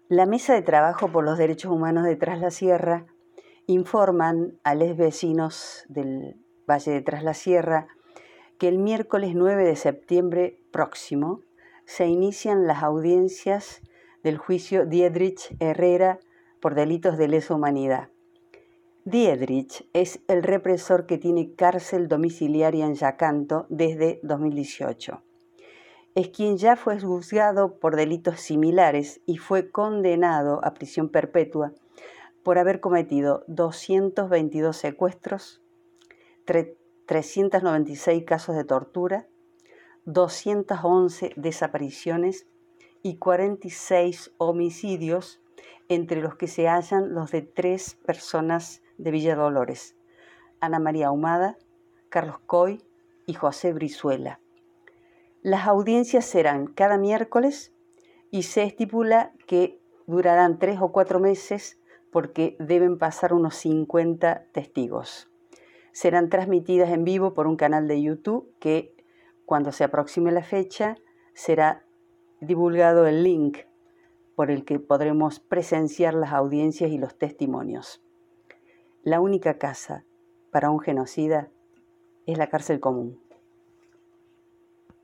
La Mesa de Trabajo por los Derechos Humanos de Tras la Sierra informan a los vecinos del Valle de Tras la Sierra que el miércoles 9 de septiembre próximo se inician las audiencias del juicio Diedrich Herrera por delitos de lesa humanidad. Diedrich es el represor que tiene cárcel domiciliaria en Yacanto desde 2018. Es quien ya fue juzgado por delitos similares y fue condenado a prisión perpetua por haber cometido 222 secuestros, 396 casos de tortura, 211 desapariciones y 46 homicidios, entre los que se hallan los de 3 personas de Villa Dolores: Ana María Ahumada, Carlos Coy y José Brizuela. Las audiencias serán cada miércoles y se estipula que durarán 3 o 4 meses porque deben pasar unos 50 testigos. Serán transmitidas en vivo por un canal de YouTube que, cuando se aproxime la fecha, será divulgado el link por el que podremos presenciar las audiencias y los testimonios. La única casa para un genocida es la cárcel común.